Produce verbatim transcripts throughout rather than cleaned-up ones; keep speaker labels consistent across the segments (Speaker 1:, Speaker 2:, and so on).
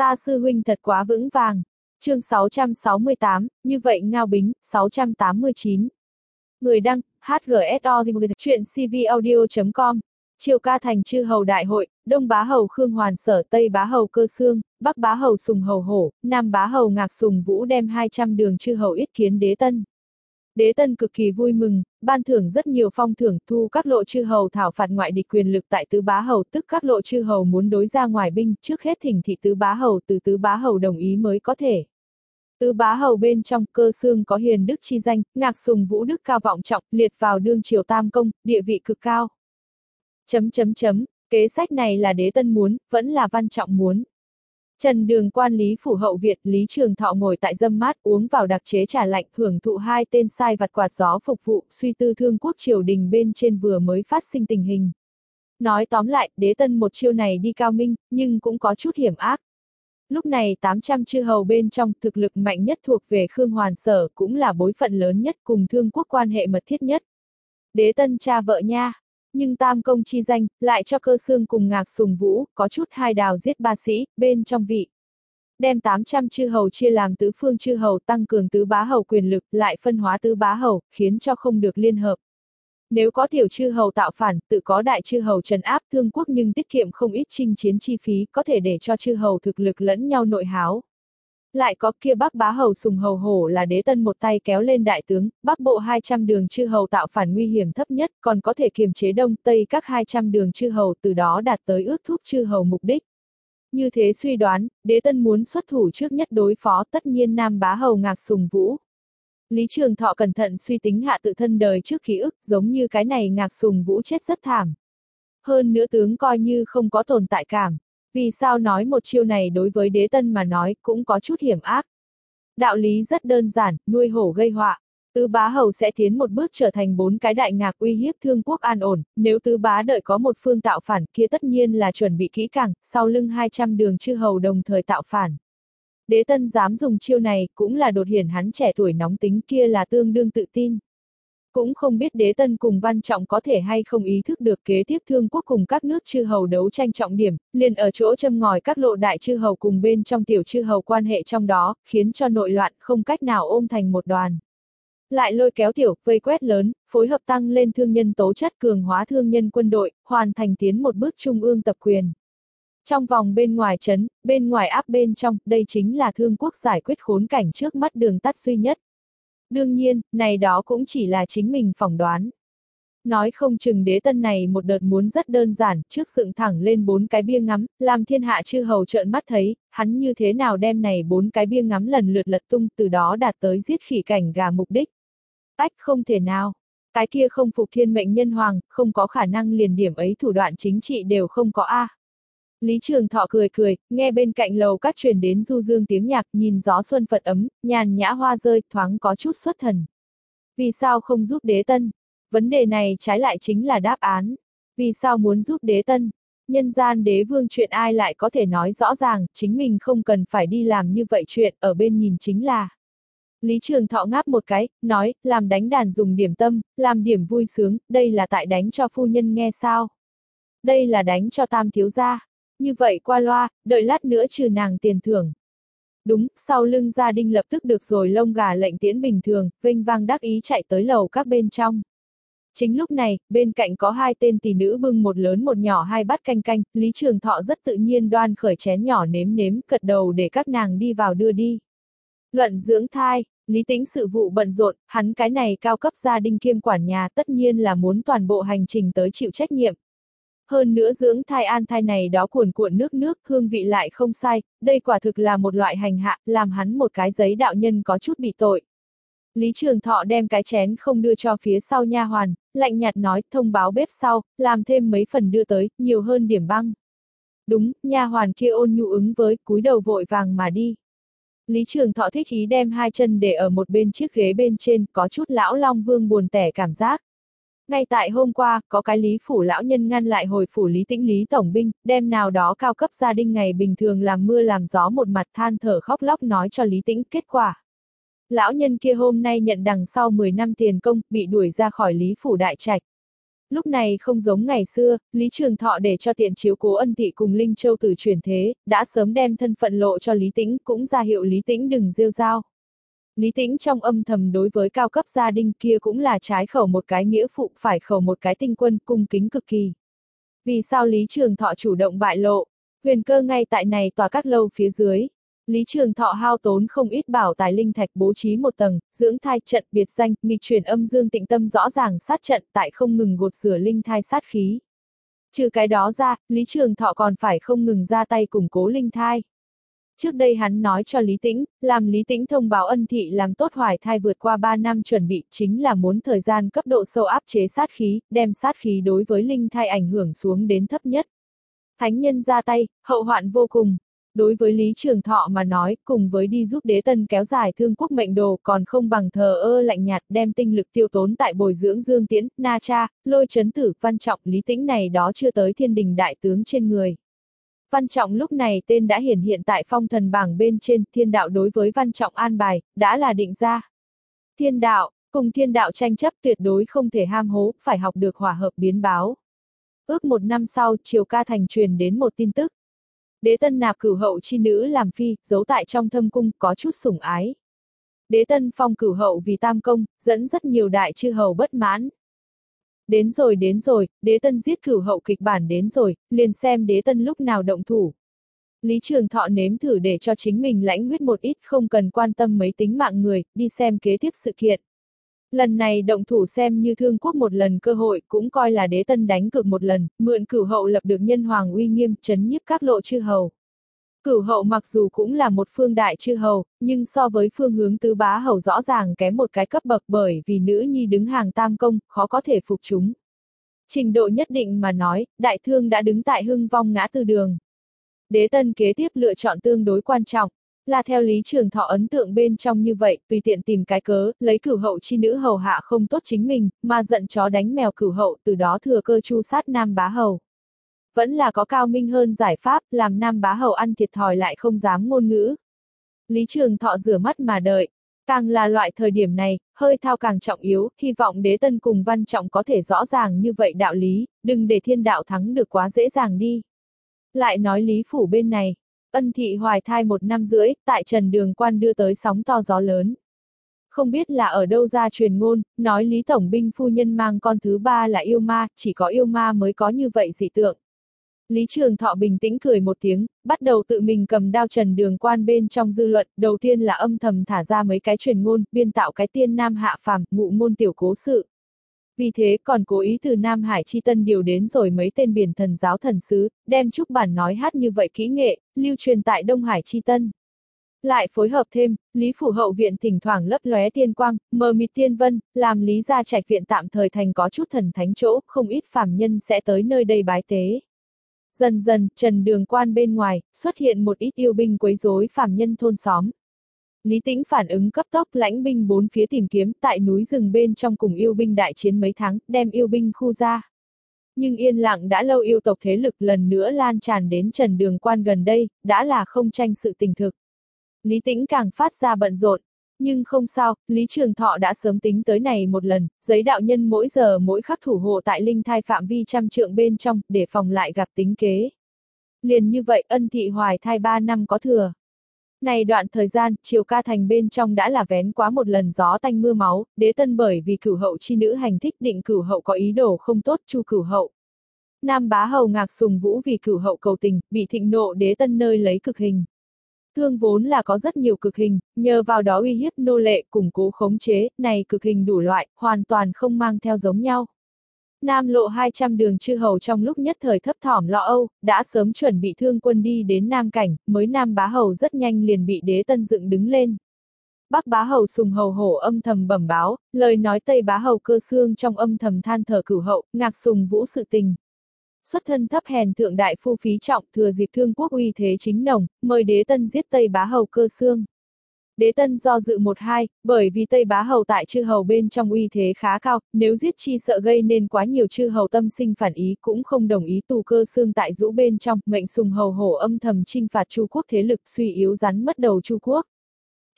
Speaker 1: Ta sư huynh thật quá vững vàng. Chương sáu trăm sáu mươi tám, như vậy Ngao Bính, sáu trăm tám mươi chín. Người đăng, hát giê ét o, chuyện cvaudio chấm com. Triều ca thành chư hầu đại hội, Đông bá hầu Khương Hoàn Sở, Tây bá hầu Cơ Xương, Bắc bá hầu Sùng Hầu Hổ, Nam bá hầu Ngạc Sùng Vũ đem hai trăm đường chư hầu yết kiến Đế Tân. Đế Tân cực kỳ vui mừng, ban thưởng rất nhiều phong thưởng, thu các lộ chư hầu thảo phạt ngoại địch quyền lực tại tứ bá hầu, tức các lộ chư hầu muốn đối ra ngoài binh, trước hết thỉnh thị tứ bá hầu từ tứ bá hầu đồng ý mới có thể. Tứ bá hầu bên trong, Cơ Xương có hiền đức chi danh, Ngạc Sùng Vũ đức cao vọng trọng, liệt vào đương triều tam công, địa vị cực cao. Chấm chấm chấm, kế sách này là Đế Tân muốn, vẫn là Văn Trọng muốn. Trần Đường quan Lý phủ hậu viện, Lý Trường Thọ ngồi tại dâm mát uống vào đặc chế trà lạnh, hưởng thụ hai tên sai vặt quạt gió phục vụ, suy tư thương quốc triều đình bên trên vừa mới phát sinh tình hình. Nói tóm lại, Đế Tân một chiêu này đi cao minh, nhưng cũng có chút hiểm ác. Lúc này tám trăm chư hầu bên trong, thực lực mạnh nhất thuộc về Khương Hoàn Sở, cũng là bối phận lớn nhất cùng thương quốc quan hệ mật thiết nhất. Đế Tân cha vợ nha. Nhưng tam công chi danh, lại cho Cơ Xương cùng Ngạc Sùng Vũ, có chút hai đào giết ba sĩ, bên trong vị. Đem tám trăm chư hầu chia làm tứ phương chư hầu, tăng cường tứ bá hầu quyền lực, lại phân hóa tứ bá hầu, khiến cho không được liên hợp. Nếu có tiểu chư hầu tạo phản, tự có đại chư hầu trấn áp thương quốc nhưng tiết kiệm không ít chinh chiến chi phí, có thể để cho chư hầu thực lực lẫn nhau nội háo. Lại có kia Bắc bá hầu Sùng Hầu Hổ là Đế Tân một tay kéo lên đại tướng, Bắc bộ hai trăm đường chư hầu tạo phản nguy hiểm thấp nhất, còn có thể kiềm chế Đông Tây các hai trăm đường chư hầu, từ đó đạt tới ước thúc chư hầu mục đích. Như thế suy đoán, Đế Tân muốn xuất thủ trước nhất đối phó tất nhiên Nam bá hầu Ngạc Sùng Vũ. Lý Trường Thọ cẩn thận suy tính hạ tự thân đời trước ký ức, giống như cái này Ngạc Sùng Vũ chết rất thảm. Hơn nữa tướng coi như không có tồn tại cảm. Vì sao nói một chiêu này đối với Đế Tân mà nói cũng có chút hiểm ác. Đạo lý rất đơn giản, nuôi hổ gây họa. Tứ bá hầu sẽ tiến một bước trở thành bốn cái đại ngạc uy hiếp thương quốc an ổn, nếu tứ bá đợi có một phương tạo phản kia tất nhiên là chuẩn bị kỹ càng, sau lưng hai trăm đường chư hầu đồng thời tạo phản. Đế Tân dám dùng chiêu này cũng là đột hiển hắn trẻ tuổi nóng tính kia là tương đương tự tin. Cũng không biết Đế Tân cùng Văn Trọng có thể hay không ý thức được kế tiếp thương quốc cùng các nước chư hầu đấu tranh trọng điểm, liền ở chỗ châm ngòi các lộ đại chư hầu cùng bên trong tiểu chư hầu quan hệ trong đó, khiến cho nội loạn không cách nào ôm thành một đoàn. Lại lôi kéo tiểu, vây quét lớn, phối hợp tăng lên thương nhân tố chất cường hóa thương nhân quân đội, hoàn thành tiến một bước trung ương tập quyền. Trong vòng bên ngoài trấn, bên ngoài áp bên trong, đây chính là thương quốc giải quyết khốn cảnh trước mắt đường tắt duy nhất. Đương nhiên, này đó cũng chỉ là chính mình phỏng đoán. Nói không chừng Đế Tân này một đợt muốn rất đơn giản, trước dựng thẳng lên bốn cái bia ngắm, làm thiên hạ chư hầu trợn mắt thấy, hắn như thế nào đem này bốn cái bia ngắm lần lượt lật tung, từ đó đạt tới giết khỉ cảnh gà mục đích. Ách không thể nào. Cái kia không phục thiên mệnh nhân hoàng, không có khả năng liền điểm ấy thủ đoạn chính trị đều không có a. Lý Trường Thọ cười cười, nghe bên cạnh lầu các truyền đến du dương tiếng nhạc, nhìn gió xuân phật ấm, nhàn nhã hoa rơi, thoáng có chút xuất thần. Vì sao không giúp Đế Tân? Vấn đề này trái lại chính là đáp án. Vì sao muốn giúp Đế Tân? Nhân gian đế vương chuyện ai lại có thể nói rõ ràng, chính mình không cần phải đi làm như vậy chuyện, ở bên nhìn chính là. Lý Trường Thọ ngáp một cái, nói, làm đánh đàn dùng điểm tâm, làm điểm vui sướng, đây là tại đánh cho phu nhân nghe sao? Đây là đánh cho tam thiếu gia. Như vậy qua loa, đợi lát nữa trừ nàng tiền thưởng. Đúng, sau lưng gia đình lập tức được rồi lông gà lệnh tiễn bình thường, vênh vang đắc ý chạy tới lầu các bên trong. Chính lúc này, bên cạnh có hai tên tỷ nữ bưng một lớn một nhỏ hai bát canh canh, Lý Trường Thọ rất tự nhiên đoan khởi chén nhỏ nếm nếm, cật đầu để các nàng đi vào đưa đi. Luận dưỡng thai, Lý Tĩnh sự vụ bận rộn, hắn cái này cao cấp gia đình kiêm quản nhà tất nhiên là muốn toàn bộ hành trình tới chịu trách nhiệm. Hơn nữa dưỡng thai an thai này đó cuồn cuộn nước nước, hương vị lại không sai, đây quả thực là một loại hành hạ, làm hắn một cái giấy đạo nhân có chút bị tội. Lý Trường Thọ đem cái chén không đưa cho phía sau nha hoàn, lạnh nhạt nói, thông báo bếp sau, làm thêm mấy phần đưa tới, nhiều hơn điểm băng. Đúng, nha hoàn kia ôn nhu ứng với, cúi đầu vội vàng mà đi. Lý Trường Thọ thích ý đem hai chân để ở một bên chiếc ghế bên trên, có chút lão Long Vương buồn tẻ cảm giác. Ngay tại hôm qua, có cái Lý phủ lão nhân ngăn lại hồi phủ Lý Tĩnh Lý tổng binh, đem nào đó cao cấp gia đình ngày bình thường làm mưa làm gió một mặt than thở khóc lóc nói cho Lý Tĩnh kết quả. Lão nhân kia hôm nay nhận đằng sau mười năm tiền công, bị đuổi ra khỏi Lý phủ đại trạch. Lúc này không giống ngày xưa, Lý Trường Thọ để cho tiện chiếu cố Ân Thị cùng Linh Châu Tử chuyển thế, đã sớm đem thân phận lộ cho Lý Tĩnh, cũng ra hiệu Lý Tĩnh đừng rêu rao. Lý Tĩnh trong âm thầm đối với cao cấp gia đình kia cũng là trái khẩu một cái nghĩa phụ, phải khẩu một cái tinh quân, cung kính cực kỳ. Vì sao Lý Trường Thọ chủ động bại lộ? Huyền Cơ ngay tại này tòa các lâu phía dưới. Lý Trường Thọ hao tốn không ít bảo tài linh thạch bố trí một tầng, dưỡng thai trận biệt danh, nghịch chuyển âm dương tịnh tâm rõ ràng sát trận tại không ngừng gột rửa linh thai sát khí. Trừ cái đó ra, Lý Trường Thọ còn phải không ngừng ra tay củng cố linh thai. Trước đây hắn nói cho Lý Tĩnh, làm Lý Tĩnh thông báo Ân Thị làm tốt hoài thai vượt qua ba năm chuẩn bị chính là muốn thời gian cấp độ sâu áp chế sát khí, đem sát khí đối với linh thai ảnh hưởng xuống đến thấp nhất. Thánh nhân ra tay, hậu hoạn vô cùng. Đối với Lý Trường Thọ mà nói, cùng với đi giúp Đế Tân kéo dài thương quốc mệnh đồ còn không bằng thờ ơ lạnh nhạt đem tinh lực tiêu tốn tại bồi dưỡng Dương Tiễn, Na Cha, Lôi Chấn Tử, Văn Trọng, Lý Tĩnh này đó chưa tới thiên đình đại tướng trên người. Văn Trọng lúc này tên đã hiển hiện tại phong thần bảng bên trên, thiên đạo đối với Văn Trọng an bài, đã là định ra. Thiên đạo, cùng thiên đạo tranh chấp tuyệt đối không thể ham hố, phải học được hòa hợp biến báo. Ước một năm sau, Triều Ca Thành truyền đến một tin tức. Đế Tân nạp cửu hậu chi nữ làm phi, giấu tại trong thâm cung, có chút sủng ái. Đế Tân phong cửu hậu vì tam công, dẫn rất nhiều đại chư hầu bất mãn. Đến rồi đến rồi, Đế Tân giết cửu hậu kịch bản đến rồi, liền xem Đế Tân lúc nào động thủ. Lý Trường Thọ nếm thử để cho chính mình lãnh huyết một ít, không cần quan tâm mấy tính mạng người, đi xem kế tiếp sự kiện. Lần này động thủ xem như thương quốc một lần cơ hội, cũng coi là Đế Tân đánh cược một lần, mượn cửu hậu lập được nhân hoàng uy nghiêm, trấn nhiếp các lộ chư hầu. Cửu hậu mặc dù cũng là một phương đại chư hầu, nhưng so với phương hướng tứ bá hầu rõ ràng kém một cái cấp bậc, bởi vì nữ nhi đứng hàng tam công, khó có thể phục chúng. Trình độ nhất định mà nói, đại thương đã đứng tại hưng vong ngã tư đường. Đế Tân kế tiếp lựa chọn tương đối quan trọng, là theo Lý Trường Thọ ấn tượng bên trong như vậy, tùy tiện tìm cái cớ, lấy cửu hậu chi nữ hầu hạ không tốt chính mình, mà giận chó đánh mèo cửu hậu, từ đó thừa cơ chu sát nam bá hầu. Vẫn là có cao minh hơn giải pháp, làm nam bá hầu ăn thiệt thòi lại không dám ngôn ngữ. Lý Trường Thọ rửa mắt mà đợi. Càng là loại thời điểm này, hơi thao càng trọng yếu, hy vọng Đế Tân cùng Văn Trọng có thể rõ ràng như vậy đạo lý, đừng để thiên đạo thắng được quá dễ dàng đi. Lại nói Lý Phủ bên này, Ân Thị hoài thai một năm rưỡi, tại Trần Đường Quan đưa tới sóng to gió lớn. Không biết là ở đâu ra truyền ngôn, nói Lý Tổng binh phu nhân mang con thứ ba là yêu ma, chỉ có yêu ma mới có như vậy dị tượng. Lý Trường Thọ bình tĩnh cười một tiếng, bắt đầu tự mình cầm đao Trần Đường Quan bên trong dư luận, đầu tiên là âm thầm thả ra mấy cái truyền ngôn, biên tạo cái tiên nam hạ phàm, ngụ môn tiểu cố sự. Vì thế còn cố ý từ Nam Hải Chi Tân điều đến rồi mấy tên biển thần giáo thần sứ, đem chúc bản nói hát như vậy kỹ nghệ, lưu truyền tại Đông Hải Chi Tân. Lại phối hợp thêm, Lý Phủ hậu viện thỉnh thoảng lấp lóe tiên quang, mờ mịt tiên vân, làm Lý gia trạch viện tạm thời thành có chút thần thánh chỗ, không ít phàm nhân sẽ tới nơi đây bái tế. Dần dần, Trần Đường Quan bên ngoài, xuất hiện một ít yêu binh quấy rối phàm nhân thôn xóm. Lý Tĩnh phản ứng cấp tốc, lãnh binh bốn phía tìm kiếm, tại núi rừng bên trong cùng yêu binh đại chiến mấy tháng, đem yêu binh khu ra. Nhưng yên lặng đã lâu yêu tộc thế lực lần nữa lan tràn đến Trần Đường Quan gần đây, đã là không tranh sự tình thực. Lý Tĩnh càng phát ra bận rộn. Nhưng không sao, Lý Trường Thọ đã sớm tính tới này một lần, giấy đạo nhân mỗi giờ mỗi khắc thủ hộ tại linh thai phạm vi trăm trượng bên trong, để phòng lại gặp tính kế. Liền như vậy, Ân Thị hoài thai ba năm có thừa. Này đoạn thời gian, Triều Ca Thành bên trong đã là vén quá một lần gió tanh mưa máu, Đế Tân bởi vì cửu hậu chi nữ hành thích định cửu hậu có ý đồ không tốt chu cửu hậu. Nam bá hầu Ngạc Sùng Vũ vì cửu hậu cầu tình, bị thịnh nộ Đế Tân nơi lấy cực hình. Thương vốn là có rất nhiều cực hình, nhờ vào đó uy hiếp nô lệ, củng cố khống chế, này cực hình đủ loại, hoàn toàn không mang theo giống nhau. Nam lộ hai trăm đường chư hầu trong lúc nhất thời thấp thỏm lo âu, đã sớm chuẩn bị thương quân đi đến Nam Cảnh, mới Nam bá hầu rất nhanh liền bị Đế Tân dựng đứng lên. Bắc bá hầu Sùng hầu hổ âm thầm bẩm báo, lời nói Tây bá hầu Cơ Xương trong âm thầm than thở cửu hậu, Ngạc Sùng Vũ sự tình. Xuất thân thấp hèn thượng đại phu phí trọng thừa dịp thương quốc uy thế chính nồng, mời Đế Tân giết Tây bá hầu Cơ Xương. Đế Tân do dự một hai, bởi vì Tây bá hầu tại chư hầu bên trong uy thế khá cao, nếu giết chi sợ gây nên quá nhiều chư hầu tâm sinh phản ý, cũng không đồng ý tù Cơ Xương tại rũ bên trong, mệnh Sùng hầu hổ âm thầm chinh phạt Chu quốc thế lực suy yếu rắn mất đầu Chu quốc.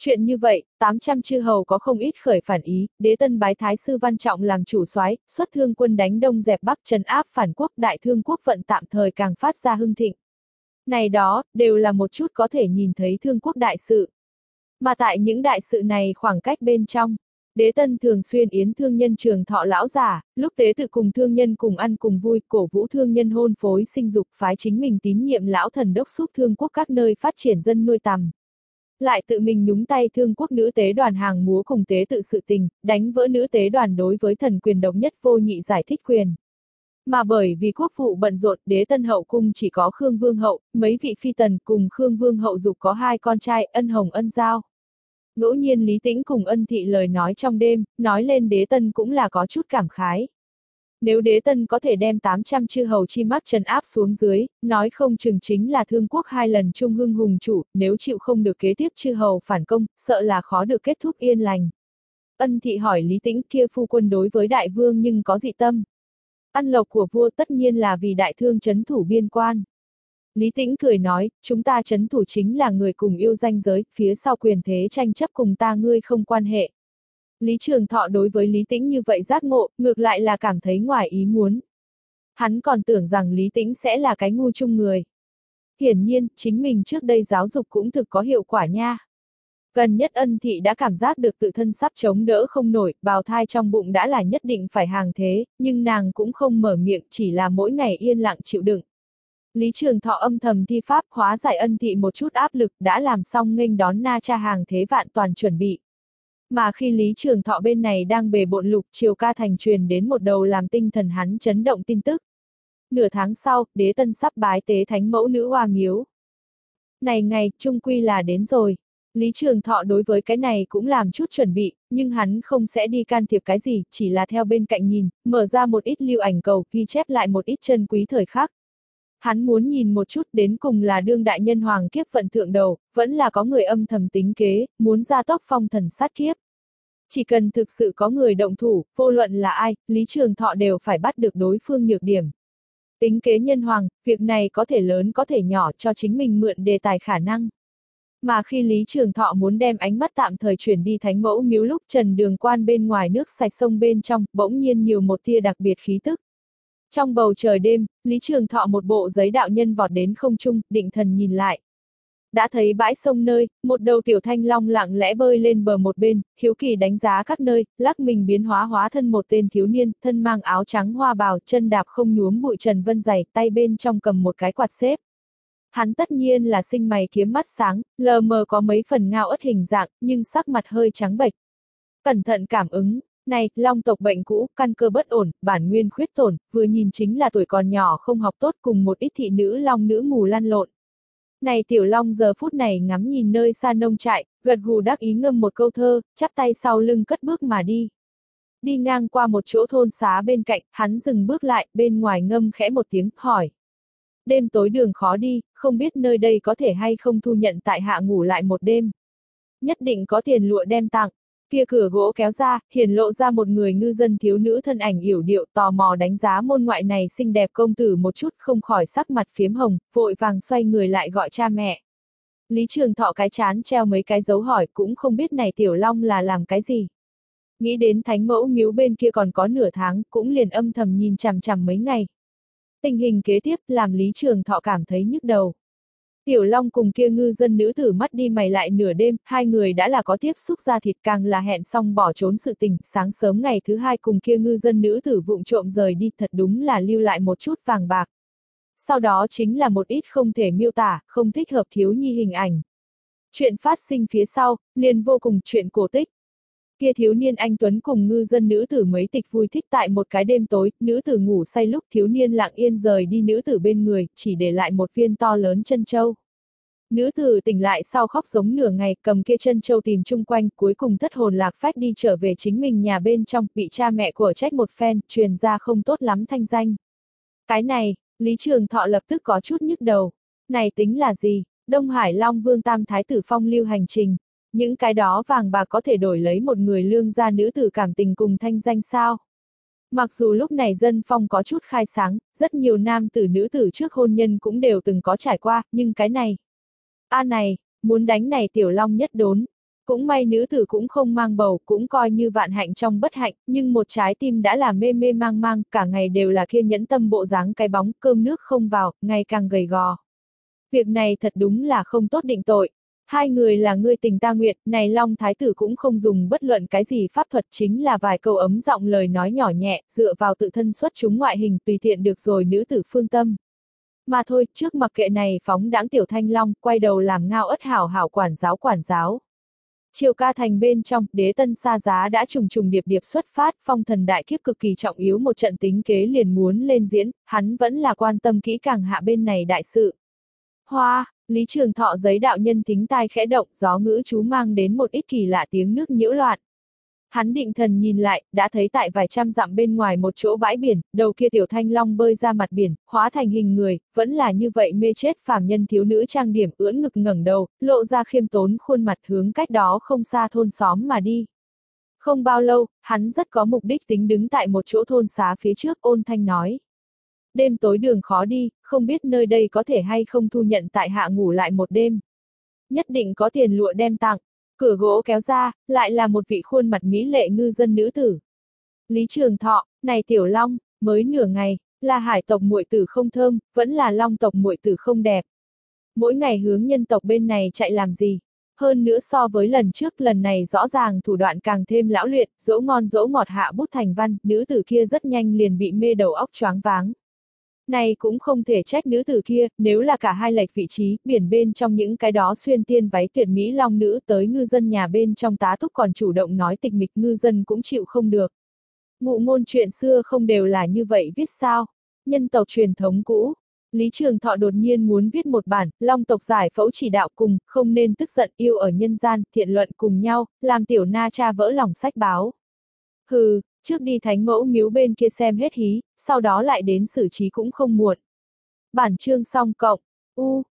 Speaker 1: Chuyện như vậy, tám trăm chư hầu có không ít khởi phản ý, Đế Tân bái Thái sư Văn Trọng làm chủ soái, xuất thương quân đánh đông dẹp bắc trấn áp phản quốc, đại thương quốc vận tạm thời càng phát ra hưng thịnh. Này đó, đều là một chút có thể nhìn thấy thương quốc đại sự. Mà tại những đại sự này khoảng cách bên trong, Đế Tân thường xuyên yến thương nhân trường thọ lão giả, lúc tế tự cùng thương nhân cùng ăn cùng vui, cổ vũ thương nhân hôn phối sinh dục, phái chính mình tín nhiệm lão thần đốc xúc thương quốc các nơi phát triển dân nuôi tầm. Lại tự mình nhúng tay thương quốc nữ tế đoàn hàng múa cùng tế tự sự tình, đánh vỡ nữ tế đoàn đối với thần quyền độc nhất vô nhị giải thích quyền. Mà bởi vì quốc vụ bận rộn, Đế Tân hậu cung chỉ có Khương Vương hậu, mấy vị phi tần cùng Khương Vương hậu dục có hai con trai, Ân Hồng Ân Giao. Ngẫu nhiên Lý Tĩnh cùng Ân Thị lời nói trong đêm, nói lên Đế Tân cũng là có chút cảm khái. Nếu Đế Tân có thể đem tám trăm chư hầu chi mắc trấn áp xuống dưới, nói không chừng chính là thương quốc hai lần trung hưng hùng chủ, nếu chịu không được kế tiếp chư hầu phản công, sợ là khó được kết thúc yên lành. Ân Thị hỏi Lý Tĩnh kia phu quân đối với đại vương nhưng có dị tâm. Ăn lộc của vua tất nhiên là vì đại thương trấn thủ biên quan. Lý Tĩnh cười nói, chúng ta trấn thủ chính là người cùng yêu danh giới, phía sau quyền thế tranh chấp cùng ta ngươi không quan hệ. Lý Trường Thọ đối với Lý Tĩnh như vậy giác ngộ, ngược lại là cảm thấy ngoài ý muốn. Hắn còn tưởng rằng Lý Tĩnh sẽ là cái ngu chung người. Hiển nhiên, chính mình trước đây giáo dục cũng thực có hiệu quả nha. Gần nhất Ân Thị đã cảm giác được tự thân sắp chống đỡ không nổi, bào thai trong bụng đã là nhất định phải hàng thế, nhưng nàng cũng không mở miệng, chỉ là mỗi ngày yên lặng chịu đựng. Lý Trường Thọ âm thầm thi pháp hóa giải Ân Thị một chút áp lực, đã làm xong nghênh đón na cha hàng thế vạn toàn chuẩn bị. Mà khi Lý Trường Thọ bên này đang bề bộn lục Triều Ca Thành truyền đến một đầu làm tinh thần hắn chấn động tin tức. Nửa tháng sau, Đế Tân sắp bái tế thánh mẫu nữ hoa miếu. Này ngày, chung quy là đến rồi. Lý Trường Thọ đối với cái này cũng làm chút chuẩn bị, nhưng hắn không sẽ đi can thiệp cái gì, chỉ là theo bên cạnh nhìn, mở ra một ít lưu ảnh cầu, ghi chép lại một ít chân quý thời khắc. Hắn muốn nhìn một chút đến cùng là đương đại nhân hoàng kiếp vận thượng đầu, vẫn là có người âm thầm tính kế, muốn gia tốc phong thần sát kiếp. Chỉ cần thực sự có người động thủ, vô luận là ai, Lý Trường Thọ đều phải bắt được đối phương nhược điểm. Tính kế nhân hoàng, việc này có thể lớn có thể nhỏ cho chính mình mượn đề tài khả năng. Mà khi Lý Trường Thọ muốn đem ánh mắt tạm thời chuyển đi thánh mẫu miếu lúc trần đường quan bên ngoài nước sạch sông bên trong, bỗng nhiên nhiều một tia đặc biệt khí tức. Trong bầu trời đêm, Lý Trường Thọ một bộ giấy đạo nhân vọt đến không trung, định thần nhìn lại. Đã thấy bãi sông nơi, một đầu tiểu thanh long lặng lẽ bơi lên bờ một bên, hiếu kỳ đánh giá các nơi, lắc mình biến hóa hóa thân một tên thiếu niên, thân mang áo trắng hoa bào, chân đạp không nhuốm bụi trần vân dày, tay bên trong cầm một cái quạt xếp. Hắn tất nhiên là sinh mày kiếm mắt sáng, lờ mờ có mấy phần ngao ớt hình dạng, nhưng sắc mặt hơi trắng bệch. Cẩn thận cảm ứng, này, long tộc bệnh cũ, căn cơ bất ổn, bản nguyên khuyết tổn, vừa nhìn chính là tuổi còn nhỏ không học tốt cùng một ít thị nữ long nữ mù lăn lộn. Này tiểu long giờ phút này ngắm nhìn nơi xa nông trại, gật gù đắc ý ngâm một câu thơ, chắp tay sau lưng cất bước mà đi. Đi ngang qua một chỗ thôn xá bên cạnh, hắn dừng bước lại, bên ngoài ngâm khẽ một tiếng, hỏi. Đêm tối đường khó đi, không biết nơi đây có thể hay không thu nhận tại hạ ngủ lại một đêm. Nhất định có tiền lụa đem tặng. Kia cửa gỗ kéo ra, hiển lộ ra một người ngư dân thiếu nữ thân ảnh yểu điệu tò mò đánh giá môn ngoại này xinh đẹp công tử một chút không khỏi sắc mặt phiếm hồng, vội vàng xoay người lại gọi cha mẹ. Lý Trường Thọ cái chán treo mấy cái dấu hỏi cũng không biết này tiểu long là làm cái gì. Nghĩ đến thánh mẫu miếu bên kia còn có nửa tháng, cũng liền âm thầm nhìn chằm chằm mấy ngày. Tình hình kế tiếp làm Lý Trường Thọ cảm thấy nhức đầu. Tiểu Long cùng kia ngư dân nữ tử mắt đi mày lại nửa đêm, hai người đã là có tiếp xúc ra thịt càng là hẹn xong bỏ trốn sự tình, sáng sớm ngày thứ hai cùng kia ngư dân nữ tử vụng trộm rời đi thật đúng là lưu lại một chút vàng bạc. Sau đó chính là một ít không thể miêu tả, không thích hợp thiếu nhi hình ảnh. Chuyện phát sinh phía sau, liền vô cùng chuyện cổ tích. Kia thiếu niên anh Tuấn cùng ngư dân nữ tử mấy tịch vui thích tại một cái đêm tối, nữ tử ngủ say lúc thiếu niên lặng yên rời đi nữ tử bên người, chỉ để lại một viên to lớn chân châu. Nữ tử tỉnh lại sau khóc giống nửa ngày, cầm kia chân châu tìm chung quanh, cuối cùng thất hồn lạc phách đi trở về chính mình nhà bên trong, bị cha mẹ của trách một phen, truyền ra không tốt lắm thanh danh. Cái này, Lý Trường Thọ lập tức có chút nhức đầu. Này tính là gì? Đông Hải Long Vương Tam Thái tử phong lưu hành trình. Những cái đó vàng bạc có thể đổi lấy một người lương gia nữ tử cảm tình cùng thanh danh sao? Mặc dù lúc này dân phong có chút khai sáng, rất nhiều nam tử nữ tử trước hôn nhân cũng đều từng có trải qua, nhưng cái này... A này, muốn đánh này tiểu long nhất đốn. Cũng may nữ tử cũng không mang bầu, cũng coi như vạn hạnh trong bất hạnh, nhưng một trái tim đã là mê mê mang mang, cả ngày đều là kia nhẫn tâm bộ dáng cái bóng, cơm nước không vào, ngày càng gầy gò. Việc này thật đúng là không tốt định tội. Hai người là ngươi tình ta nguyện, này Long Thái tử cũng không dùng bất luận cái gì pháp thuật, chính là vài câu ấm giọng lời nói nhỏ nhẹ, dựa vào tự thân xuất chúng ngoại hình tùy tiện được rồi nữ tử phương tâm. Mà thôi, trước mặc kệ này phóng đãng tiểu thanh long, quay đầu làm ngao ất hảo hảo quản giáo quản giáo. Triều ca thành bên trong, đế tân xa giá đã trùng trùng điệp điệp xuất phát, phong thần đại kiếp cực kỳ trọng yếu một trận tính kế liền muốn lên diễn, hắn vẫn là quan tâm kỹ càng hạ bên này đại sự. Hoa, Lý Trường Thọ giấy đạo nhân thính tai khẽ động, gió ngữ chú mang đến một ít kỳ lạ tiếng nước nhiễu loạn. Hắn định thần nhìn lại, đã thấy tại vài trăm dặm bên ngoài một chỗ bãi biển, đầu kia tiểu thanh long bơi ra mặt biển, hóa thành hình người, vẫn là như vậy mê chết phàm nhân thiếu nữ trang điểm ưỡn ngực ngẩng đầu, lộ ra khiêm tốn khuôn mặt hướng cách đó không xa thôn xóm mà đi. Không bao lâu, hắn rất có mục đích tính đứng tại một chỗ thôn xá phía trước, ôn thanh nói. Đêm tối đường khó đi, không biết nơi đây có thể hay không thu nhận tại hạ ngủ lại một đêm. Nhất định có tiền lụa đem tặng. Cửa gỗ kéo ra, lại là một vị khuôn mặt mỹ lệ ngư dân nữ tử. Lý Trường Thọ, này tiểu long, mới nửa ngày, là hải tộc muội tử không thơm, vẫn là long tộc muội tử không đẹp. Mỗi ngày hướng nhân tộc bên này chạy làm gì? Hơn nữa so với lần trước, lần này rõ ràng thủ đoạn càng thêm lão luyện, dỗ ngon dỗ ngọt hạ bút thành văn, nữ tử kia rất nhanh liền bị mê đầu óc choáng váng. Này cũng không thể trách nữ tử kia, nếu là cả hai lệch vị trí, biển bên trong những cái đó xuyên tiên váy tuyệt mỹ long nữ tới ngư dân nhà bên trong tá túc còn chủ động nói tịch mịch, ngư dân cũng chịu không được. Ngụ ngôn chuyện xưa không đều là như vậy viết sao? Nhân tộc truyền thống cũ. Lý Trường Thọ đột nhiên muốn viết một bản, long tộc giải phẫu chỉ đạo cùng, không nên tức giận yêu ở nhân gian, thiện luận cùng nhau, làm tiểu na cha vỡ lòng sách báo. Hừ, trước đi thánh mẫu miếu bên kia xem hết hí, sau đó lại đến xử trí cũng không muộn. Bản chương xong cộng, u,